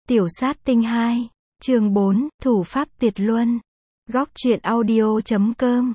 Tiểu sát tinh 2, chương 4, thủ pháp tuyệt luân. Góc truyện audio.com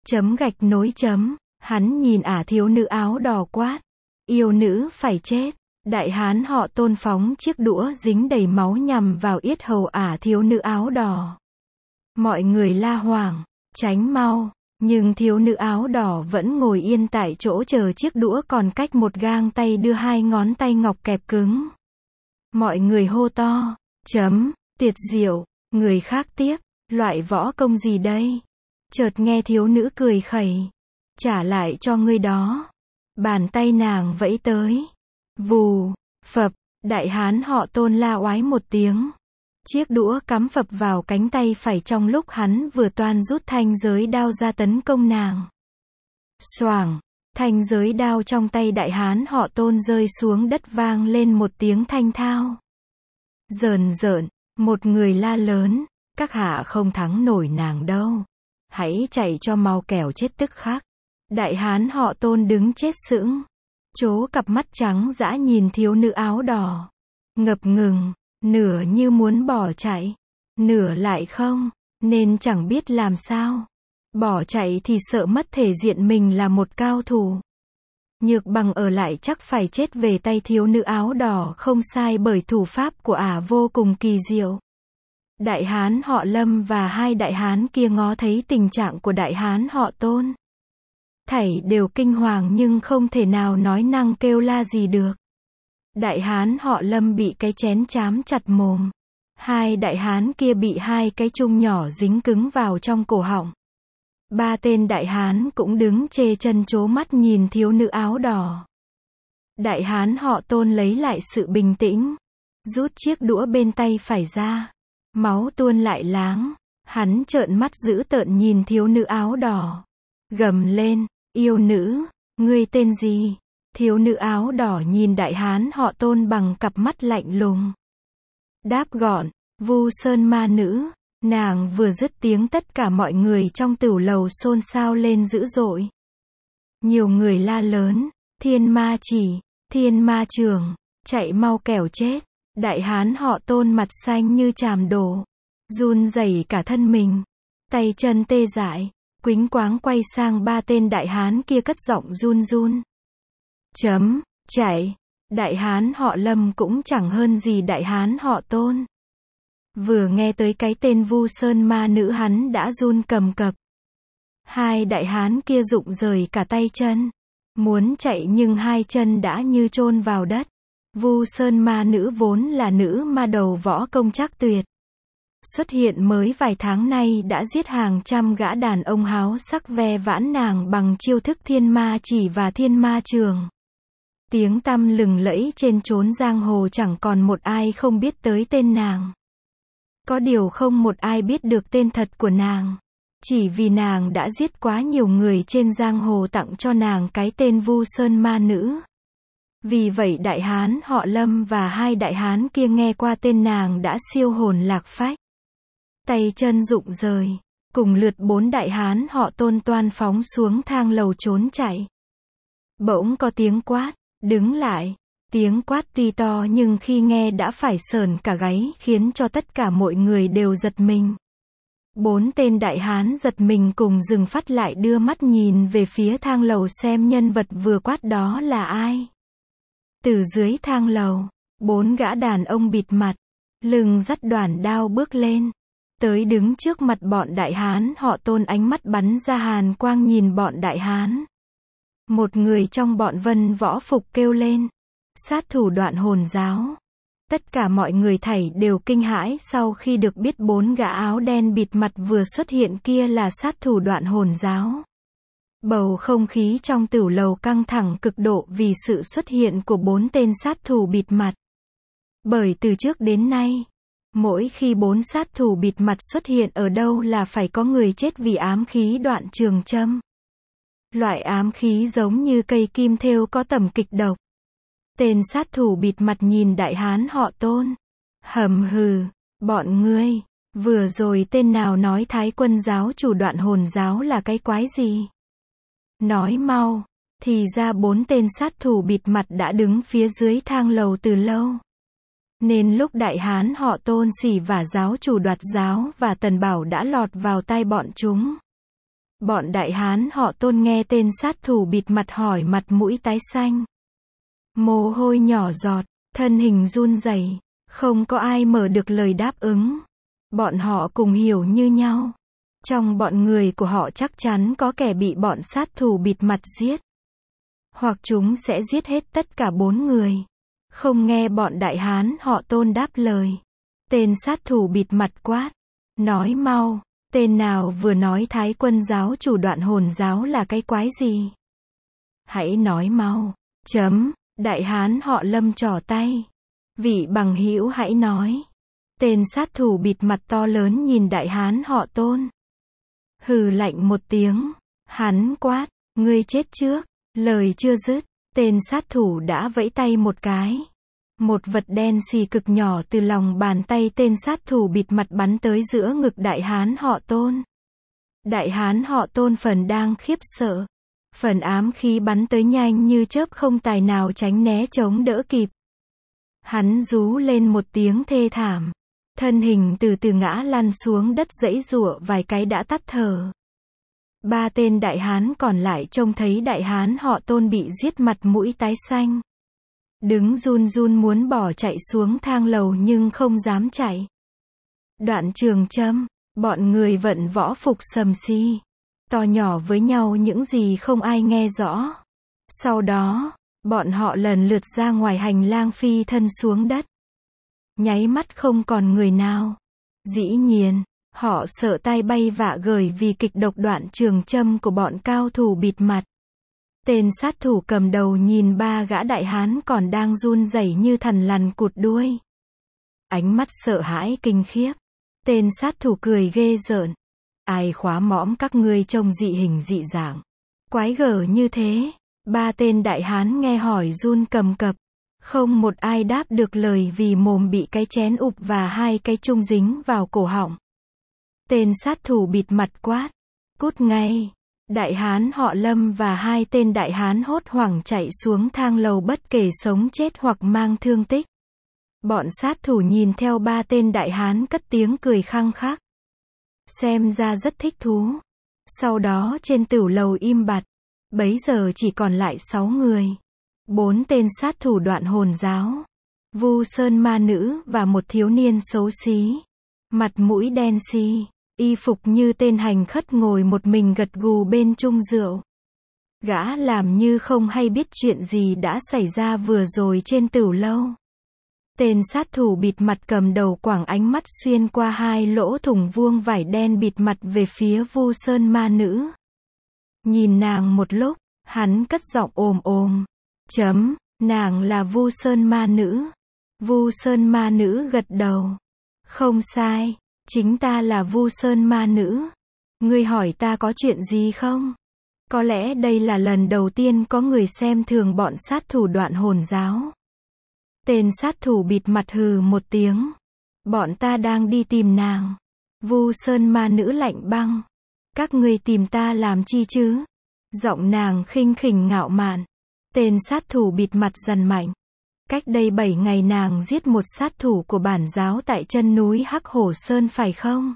/, hắn nhìn thiếu nữ áo đỏ quát. Yêu nữ phải chết. Đại hán họ Tôn phóng chiếc đũa dính đầy máu nhằm vào yết hầu thiếu nữ áo đỏ. Mọi người la hoảng, tránh mau, nhưng thiếu nữ áo đỏ vẫn ngồi yên tại chỗ chờ chiếc đũa còn cách một gang tay đưa hai ngón tay ngọc kẹp cứng. Mọi người hô to, tuyệt diệu, người khác tiếp, loại võ công gì đây? Chợt nghe thiếu nữ cười khẩy, trả lại cho ngươi đó. Bàn tay nàng vẫy tới. Vù, phập, đại hán họ Tôn la oái một tiếng. Chiếc đũa cắm phập vào cánh tay phải trong lúc hắn vừa toan rút thanh giới đao ra tấn công nàng. Xoảng, thanh giới đao trong tay đại hán họ Tôn rơi xuống đất vang lên một tiếng thanh thao. Rờn rợn, một người la lớn, các hạ không thắng nổi nàng đâu. Hãy chạy cho mau kẻo chết tức khắc. Đại hán họ Tôn đứng chết sững. Chố cặp mắt trắng dã nhìn thiếu nữ áo đỏ. Ngập ngừng, nửa như muốn bỏ chạy, nửa lại không, nên chẳng biết làm sao. Bỏ chạy thì sợ mất thể diện mình là một cao thủ. Nhược bằng ở lại chắc phải chết về tay thiếu nữ áo đỏ không sai bởi thủ pháp của vô cùng kỳ diệu. Đại hán họ Lâm và hai đại hán kia ngó thấy tình trạng của đại hán họ Tôn. Thảy đều kinh hoàng nhưng không thể nào nói năng kêu la gì được. Đại hán họ Lâm bị cái chén chám chặt mồm. Hai đại hán kia bị hai cái chung nhỏ dính cứng vào trong cổ họng. Ba tên đại hán cũng đứng chê chân chố mắt nhìn thiếu nữ áo đỏ. Đại hán họ Tôn lấy lại sự bình tĩnh, rút chiếc đũa bên tay phải ra. Máu tuôn lại láng. Hắn trợn mắt dữ tợn nhìn thiếu nữ áo đỏ. Gầm lên, yêu nữ, ngươi tên gì? Thiếu nữ áo đỏ nhìn đại hán họ Tôn bằng cặp mắt lạnh lùng. Đáp gọn, Vu Sơn ma nữ. Nàng vừa dứt tiếng tất cả mọi người trong tửu lầu xôn xao lên dữ dội. Nhiều người la lớn, thiên ma chỉ, thiên ma trường, chạy mau kẻo chết. Đại hán họ Tôn mặt xanh như chàm đổ, run rẩy cả thân mình, tay chân tê dại, quýnh quáng quay sang ba tên đại hán kia cất giọng run run. Chạy. Đại hán họ Lâm cũng chẳng hơn gì đại hán họ Tôn. Vừa nghe tới cái tên Vu Sơn ma nữ hắn đã run cầm cập. Hai đại hán kia rụng rời cả tay chân. Muốn chạy nhưng hai chân đã như chôn vào đất. Vu Sơn ma nữ vốn là nữ ma đầu võ công chắc tuyệt. Xuất hiện mới vài tháng nay đã giết hàng trăm gã đàn ông háo sắc ve vãn nàng bằng chiêu thức thiên ma chỉ và thiên ma trường. Tiếng tăm lừng lẫy trên chốn giang hồ chẳng còn một ai không biết tới tên nàng. Có điều không một ai biết được tên thật của nàng. Chỉ vì nàng đã giết quá nhiều người trên giang hồ tặng cho nàng cái tên Vu Sơn ma nữ. Vì vậy đại hán họ Lâm và hai đại hán kia nghe qua tên nàng đã siêu hồn lạc phách. Tay chân rụng rời, cùng lượt bốn đại hán họ Tôn toan phóng xuống thang lầu trốn chạy. Bỗng có tiếng quát, đứng lại. Tiếng quát tuy to nhưng khi nghe đã phải sởn cả gáy khiến cho tất cả mọi người đều giật mình. Bốn tên đại hán giật mình cùng dừng phát lại đưa mắt nhìn về phía thang lầu xem nhân vật vừa quát đó là ai. Từ dưới thang lầu, bốn gã đàn ông bịt mặt, lưng dắt đoản đao bước lên. Tới đứng trước mặt bọn đại hán họ Tôn, ánh mắt bắn ra hàn quang nhìn bọn đại hán. Một người trong bọn vân võ phục kêu lên. Sát thủ Đoạn Hồn giáo. Tất cả mọi người thảy đều kinh hãi sau khi được biết bốn gã áo đen bịt mặt vừa xuất hiện kia là sát thủ Đoạn Hồn giáo. Bầu không khí trong tửu lầu căng thẳng cực độ vì sự xuất hiện của bốn tên sát thủ bịt mặt. Bởi từ trước đến nay, mỗi khi bốn sát thủ bịt mặt xuất hiện ở đâu là phải có người chết vì ám khí đoạn trường châm. Loại ám khí giống như cây kim thêu có tầm kịch độc. Tên sát thủ bịt mặt nhìn đại hán họ Tôn. Hầm hừ, bọn ngươi, vừa rồi tên nào nói Thái Quân giáo chủ Đoạn Hồn giáo là cái quái gì? Nói mau, thì ra bốn tên sát thủ bịt mặt đã đứng phía dưới thang lầu từ lâu. Nên lúc đại hán họ Tôn xỉ vả giáo chủ đoạt giáo và Tần Bảo đã lọt vào tai bọn chúng. Bọn đại hán họ Tôn nghe tên sát thủ bịt mặt hỏi mặt mũi tái xanh. Mồ hôi nhỏ giọt, thân hình run rẩy, không có ai mở được lời đáp ứng. Bọn họ cùng hiểu như nhau. Trong bọn người của họ chắc chắn có kẻ bị bọn sát thủ bịt mặt giết. Hoặc chúng sẽ giết hết tất cả 4 người. Không nghe bọn đại hán họ Tôn đáp lời. Tên sát thủ bịt mặt quát. Nói mau, tên nào vừa nói Thái Quân giáo chủ Đoạn Hồn giáo là cái quái gì? Hãy nói mau. Đại hán họ Lâm trỏ tay. Vị bằng hữu hãy nói. Tên sát thủ bịt mặt to lớn nhìn đại hán họ Tôn. Hừ lạnh một tiếng. Hắn quát, ngươi chết trước. Lời chưa dứt, tên sát thủ đã vẫy tay một cái. Một vật đen xì cực nhỏ từ lòng bàn tay tên sát thủ bịt mặt bắn tới giữa ngực đại hán họ Tôn. Đại hán họ Tôn phần đang khiếp sợ. Phần ám khí bắn tới nhanh như chớp không tài nào tránh né chống đỡ kịp. Hắn rú lên một tiếng thê thảm. Thân hình từ từ ngã lăn xuống đất giãy giụa vài cái đã tắt thở. 3 tên đại hán còn lại trông thấy đại hán họ Tôn bị giết mặt mũi tái xanh. Đứng run run muốn bỏ chạy xuống thang lầu nhưng không dám chạy. Đoạn Trường Châm, bọn người vận võ phục sầm xi, to nhỏ với nhau những gì không ai nghe rõ. Sau đó, bọn họ lần lượt ra ngoài hành lang phi thân xuống đất. Nháy mắt không còn người nào. Dĩ nhiên, họ sợ tai bay vạ gởi vì kịch độc Đoạn Trường Châm của bọn cao thủ bịt mặt. Tên sát thủ cầm đầu nhìn 3 gã đại hán còn đang run rẩy như thằn lằn cụt đuôi. Ánh mắt sợ hãi kinh khiếp. Tên sát thủ cười ghê rợn. Ai khóa mõm các ngươi trông dị hình dị dạng, quái gở như thế? 3 tên đại hán nghe hỏi run cầm cập. Không một ai đáp được lời vì mồm bị cái chén ụp và 2 cái chung dính vào cổ họng. Tên sát thủ bịt mặt quát. Cút ngay. Đại hán họ Lâm và 2 tên đại hán hốt hoảng chạy xuống thang lầu bất kể sống chết hoặc mang thương tích. Bọn sát thủ nhìn theo 3 tên đại hán cất tiếng cười khăng khắc. Xem ra rất thích thú. Sau đó trên tửu lầu im bặt. Bấy giờ chỉ còn lại 6 người. 4 tên sát thủ Đoạn Hồn giáo, Vu Sơn ma nữ và một thiếu niên xấu xí. Mặt mũi đen xì, y phục như tên hành khất ngồi một mình gật gù bên chung rượu. Gã làm như không hay biết chuyện gì đã xảy ra vừa rồi trên tửu lâu. Tên sát thủ bịt mặt cầm đầu quẳng ánh mắt xuyên qua 2 lỗ thủng vuông vải đen bịt mặt về phía Vu Sơn ma nữ. Nhìn nàng một lúc, hắn cất giọng ồm ồm. Nàng là Vu Sơn ma nữ. Vu Sơn ma nữ gật đầu. Không sai, chính ta là Vu Sơn ma nữ. Ngươi hỏi ta có chuyện gì không? Có lẽ đây là lần đầu tiên có người xem thường bọn sát thủ Đoạn Hồn giáo. Tên sát thủ bịt mặt hừ một tiếng. Bọn ta đang đi tìm nàng. Vu Sơn ma nữ lạnh băng. Các ngươi tìm ta làm chi chứ? Giọng nàng khinh khỉnh ngạo mạn. Tên sát thủ bịt mặt dằn mạnh. Cách đây 7 ngày nàng giết một sát thủ của bản giáo tại chân núi Hắc Hổ Sơn phải không?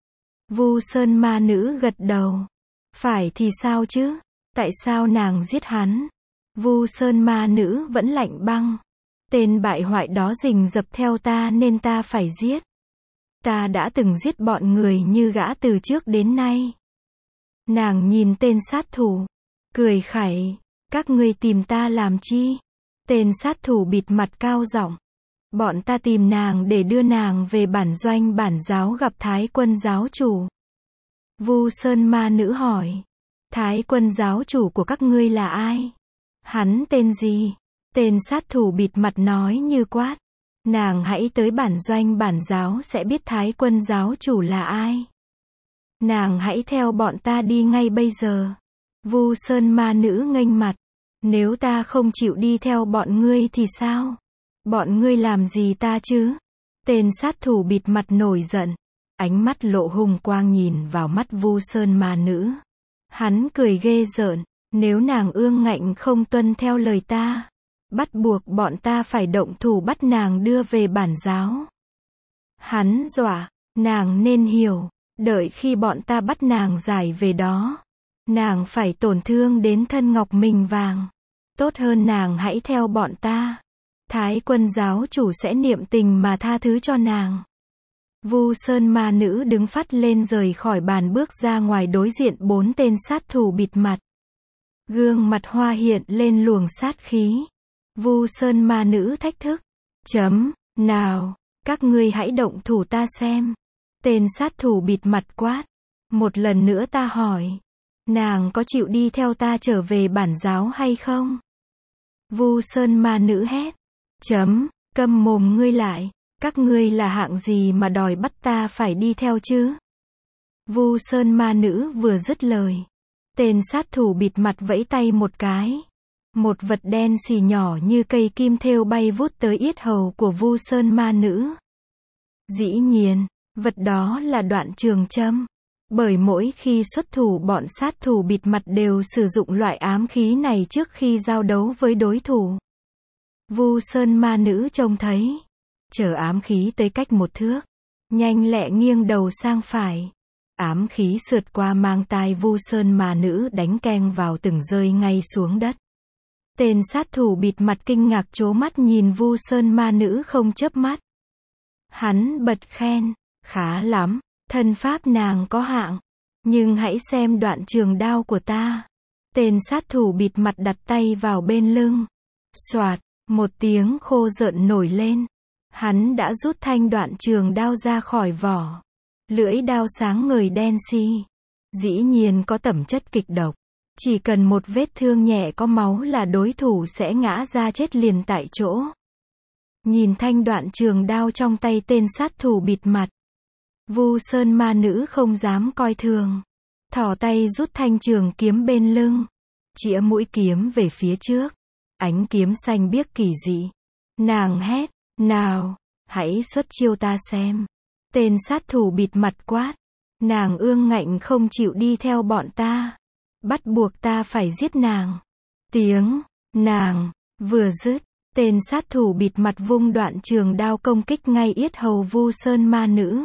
Vu Sơn ma nữ gật đầu. Phải thì sao chứ? Tại sao nàng giết hắn? Vu Sơn ma nữ vẫn lạnh băng. Tên bại hoại đó rình rập theo ta nên ta phải giết. Ta đã từng giết bọn người như gã từ trước đến nay. Nàng nhìn tên sát thủ, cười khẩy. Các ngươi tìm ta làm chi? Tên sát thủ bịt mặt cao giọng. Bọn ta tìm nàng để đưa nàng về bản doanh bản giáo gặp Thái Quân giáo chủ. Vu Sơn ma nữ hỏi. Thái Quân giáo chủ của các ngươi là ai? Hắn tên gì? Tên sát thủ bịt mặt nói như quát. Nàng hãy tới bản doanh bản giáo sẽ biết Thái Quân giáo chủ là ai. Nàng hãy theo bọn ta đi ngay bây giờ. Vu Sơn ma nữ nghênh mặt. Nếu ta không chịu đi theo bọn ngươi thì sao? Bọn ngươi làm gì ta chứ? Tên sát thủ bịt mặt nổi giận. Ánh mắt lộ hung quang nhìn vào mắt Vu Sơn ma nữ. Hắn cười ghê rợn. Nếu nàng ương ngạnh không tuân theo lời ta, Bắt buộc bọn ta phải động thủ bắt nàng đưa về bản giáo. Hắn dọa, nàng nên hiểu, đợi khi bọn ta bắt nàng giải về đó, nàng phải tổn thương đến thân ngọc mình vàng. Tốt hơn nàng hãy theo bọn ta. Thái Quân giáo chủ sẽ niệm tình mà tha thứ cho nàng. Vu Sơn ma nữ đứng phắt lên rời khỏi bàn bước ra ngoài đối diện 4 tên sát thủ bịt mặt. Gương mặt hoa hiện lên luồng sát khí. Vu Sơn ma nữ thách thức. Nào, các ngươi hãy động thủ ta xem. Tên sát thủ bịt mặt quát. Một lần nữa ta hỏi. Nàng có chịu đi theo ta trở về bản giáo hay không? Vu Sơn ma nữ hét. Câm mồm ngươi lại. Các ngươi là hạng gì mà đòi bắt ta phải đi theo chứ? Vu Sơn ma nữ vừa dứt lời. Tên sát thủ bịt mặt vẫy tay một cái. Một vật đen xì nhỏ như cây kim thêu bay vút tới yết hầu của Vu Sơn ma nữ. Dĩ nhiên, vật đó là đoạn trường châm. Bởi mỗi khi xuất thủ bọn sát thủ bịt mặt đều sử dụng loại ám khí này trước khi giao đấu với đối thủ. Vu Sơn ma nữ trông thấy. Chở ám khí tới cách 1 thước. Nhanh lẹ nghiêng đầu sang phải. Ám khí sượt qua mang tai Vu Sơn ma nữ đánh keng vào từng rơi ngay xuống đất. Tên sát thủ bịt mặt kinh ngạc trố mắt nhìn Vu Sơn ma nữ không chớp mắt. Hắn bật khen. Khá lắm, thân pháp nàng có hạng. Nhưng hãy xem đoạn trường đao của ta. Tên sát thủ bịt mặt đặt tay vào bên lưng. Xoạt, một tiếng khô rợn nổi lên. Hắn đã rút thanh đoạn trường đao ra khỏi vỏ. Lưỡi đao sáng ngời đen xi. Dĩ nhiên có tẩm chất kịch độc. Chỉ cần một vết thương nhẹ có máu là đối thủ sẽ ngã ra chết liền tại chỗ. Nhìn thanh đoạn trường đao trong tay tên sát thủ bịt mặt. Vu Sơn ma nữ không dám coi thường. Thò tay rút thanh trường kiếm bên lưng. Chĩa mũi kiếm về phía trước. Ánh kiếm xanh biếc kỳ dị. Nàng hét. Nào, hãy xuất chiêu ta xem. Tên sát thủ bịt mặt quát. Nàng ương ngạnh không chịu đi theo bọn ta. Bắt buộc ta phải giết nàng. Tiếng, nàng, vừa dứt. Tên sát thủ bịt mặt vung đoạn trường đao công kích ngay yết hầu Vu Sơn ma nữ.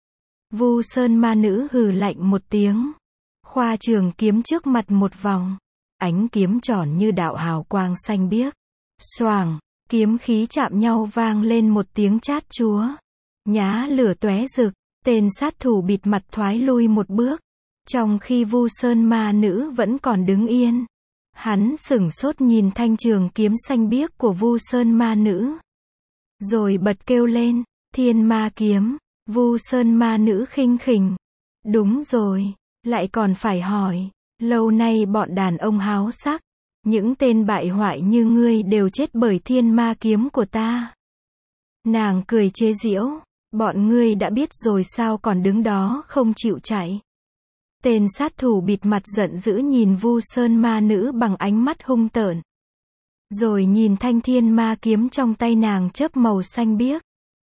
Vu Sơn ma nữ hừ lạnh một tiếng. Khoa trường kiếm trước mặt một vòng. Ánh kiếm tròn như đạo hào quang xanh biếc. Xoàng. Kiếm khí chạm nhau vang lên một tiếng chát chúa. Nhá lửa tóe rực, tên sát thủ bịt mặt thoái lui một bước. Trong khi Vu Sơn ma nữ vẫn còn đứng yên. Hắn sửng sốt nhìn thanh trường kiếm xanh biếc của Vu Sơn ma nữ. Rồi bật kêu lên, Thiên Ma kiếm. Vu Sơn ma nữ khinh khỉnh. Đúng rồi, lại còn phải hỏi. Lâu nay bọn đàn ông háo sắc. Những tên bại hoại như ngươi đều chết bởi Thiên Ma kiếm của ta. Nàng cười chế giễu. Bọn ngươi đã biết rồi sao còn đứng đó không chịu chạy. Tên sát thủ bịt mặt giận dữ nhìn Vu Sơn ma nữ bằng ánh mắt hung tợn. Rồi nhìn thanh Thiên Ma kiếm trong tay nàng chớp màu xanh biếc.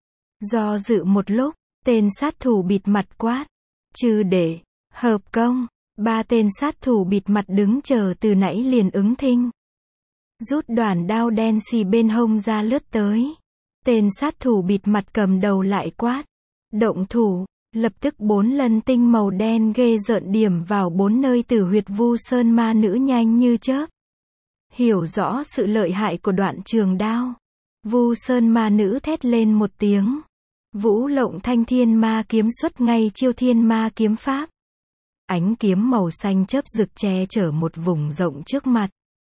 Do dự một lúc, tên sát thủ bịt mặt quát. Trừ để, hợp công. 3 tên sát thủ bịt mặt đứng chờ từ nãy liền ứng thinh. Rút đoàn đao đen xì bên hông ra lướt tới. Tên sát thủ bịt mặt cầm đầu lại quát. Động thủ, lập tức 4 lần tinh màu đen ghê rợn điểm vào 4 nơi tử huyệt Vu Sơn ma nữ nhanh như chớp. Hiểu rõ sự lợi hại của đoạn trường đao. Vu Sơn ma nữ thét lên một tiếng. Vũ lộng thanh Thiên Ma kiếm xuất ngay chiêu Thiên Ma kiếm pháp. Ánh kiếm màu xanh chớp rực che chở một vùng rộng trước mặt.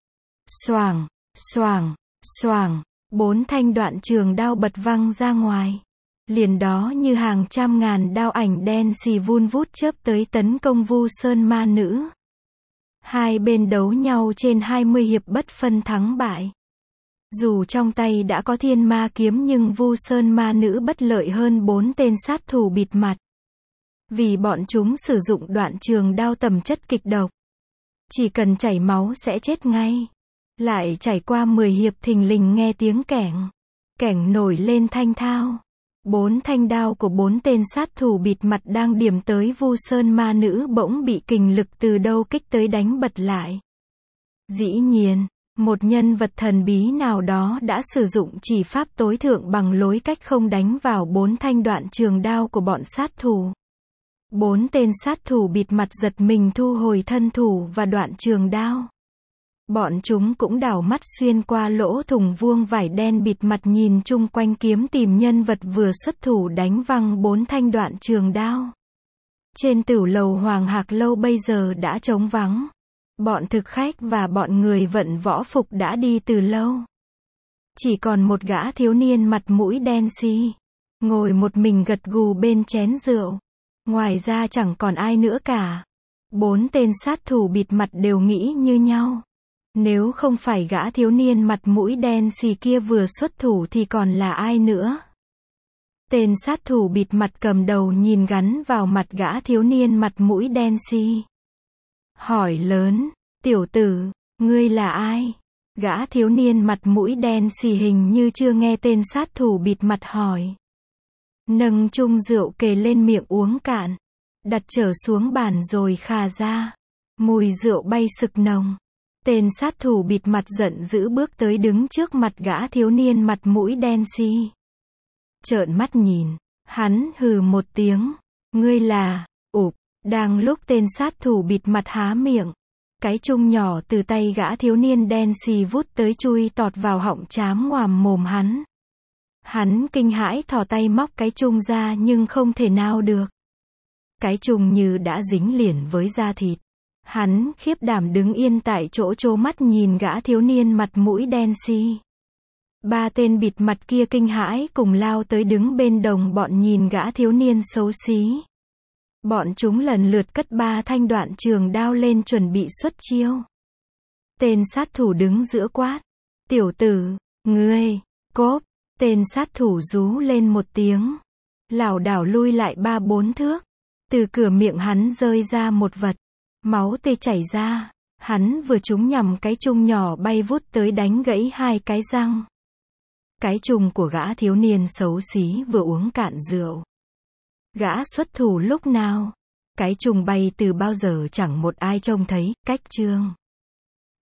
Xoàng, xoàng, xoàng, 4 thanh đoạn trường đao bật văng ra ngoài. Liền đó như hàng trăm ngàn đao ảnh đen xì vun vút chớp tới tấn công Vu Sơn ma nữ. Hai bên đấu nhau trên 20 hiệp bất phân thắng bại. Dù trong tay đã có Thiên Ma kiếm nhưng Vu Sơn ma nữ bất lợi hơn 4 tên sát thủ bịt mặt. Vì bọn chúng sử dụng đoạn trường đao tầm chất kịch độc. Chỉ cần chảy máu sẽ chết ngay. Lại trải qua 10 hiệp thình lình nghe tiếng kẻng. Kẻng nổi lên thanh thao. 4 thanh đao của 4 tên sát thủ bịt mặt đang điểm tới Vu Sơn ma nữ bỗng bị kình lực từ đâu kích tới đánh bật lại. Dĩ nhiên, Một nhân vật thần bí nào đó đã sử dụng chỉ pháp tối thượng bằng lối cách không đánh vào 4 thanh đoạn trường đao của bọn sát thủ. 4 tên sát thủ bịt mặt giật mình thu hồi thân thủ và đoạn trường đao. Bọn chúng cũng đảo mắt xuyên qua lỗ thủng vuông vải đen bịt mặt nhìn chung quanh kiếm tìm nhân vật vừa xuất thủ đánh văng 4 thanh đoạn trường đao. Trên tửu lầu Hoàng Hạc Lâu bây giờ đã trống vắng. Bọn thực khách và bọn người vận võ phục đã đi từ lâu. Chỉ còn một gã thiếu niên mặt mũi đen xì, ngồi một mình gật gù bên chén rượu. Ngoài ra chẳng còn ai nữa cả. 4 tên sát thủ bịt mặt đều nghĩ như nhau. Nếu không phải gã thiếu niên mặt mũi đen xì kia vừa xuất thủ thì còn là ai nữa? Tên sát thủ bịt mặt cầm đầu nhìn gắn vào mặt gã thiếu niên mặt mũi đen xì. Hỏi lớn, tiểu tử, ngươi là ai? Gã thiếu niên mặt mũi đen xì hình như chưa nghe tên sát thủ bịt mặt hỏi. Nâng chung rượu kề lên miệng uống cạn. Đặt trở xuống bàn rồi khà ra. Mùi rượu bay sực nồng. Tên sát thủ bịt mặt giận dữ bước tới đứng trước mặt gã thiếu niên mặt mũi đen xì. Trợn mắt nhìn, hắn hừ một tiếng. Ngươi là, ụp, đang lúc tên sát thủ bịt mặt há miệng. Cái chung nhỏ từ tay gã thiếu niên đen xì vút tới chui tọt vào họng trám ngoàm mồm hắn. Hắn kinh hãi thò tay móc cái chung ra nhưng không thể nào được. Cái chung như đã dính liền với da thịt. Hắn khiếp đảm đứng yên tại chỗ trố mắt nhìn gã thiếu niên mặt mũi đen xì. 3 tên bịt mặt kia kinh hãi cùng lao tới đứng bên đồng bọn nhìn gã thiếu niên xấu xí. Bọn chúng lần lượt cất 3 thanh đoạn trường đao lên chuẩn bị xuất chiêu. Tên sát thủ đứng giữa quát. Tiểu tử, ngươi, cốp. Tên sát thủ rú lên một tiếng. Lảo đảo lui lại 3-4 thước. Từ cửa miệng hắn rơi ra một vật. Máu tê chảy ra. Hắn vừa trúng nhằm cái chung nhỏ bay vút tới đánh gãy 2 cái răng. Cái chung của gã thiếu niên xấu xí vừa uống cạn rượu. Gã xuất thủ lúc nào? Cái chung bay từ bao giờ chẳng một ai trông thấy, cách chương.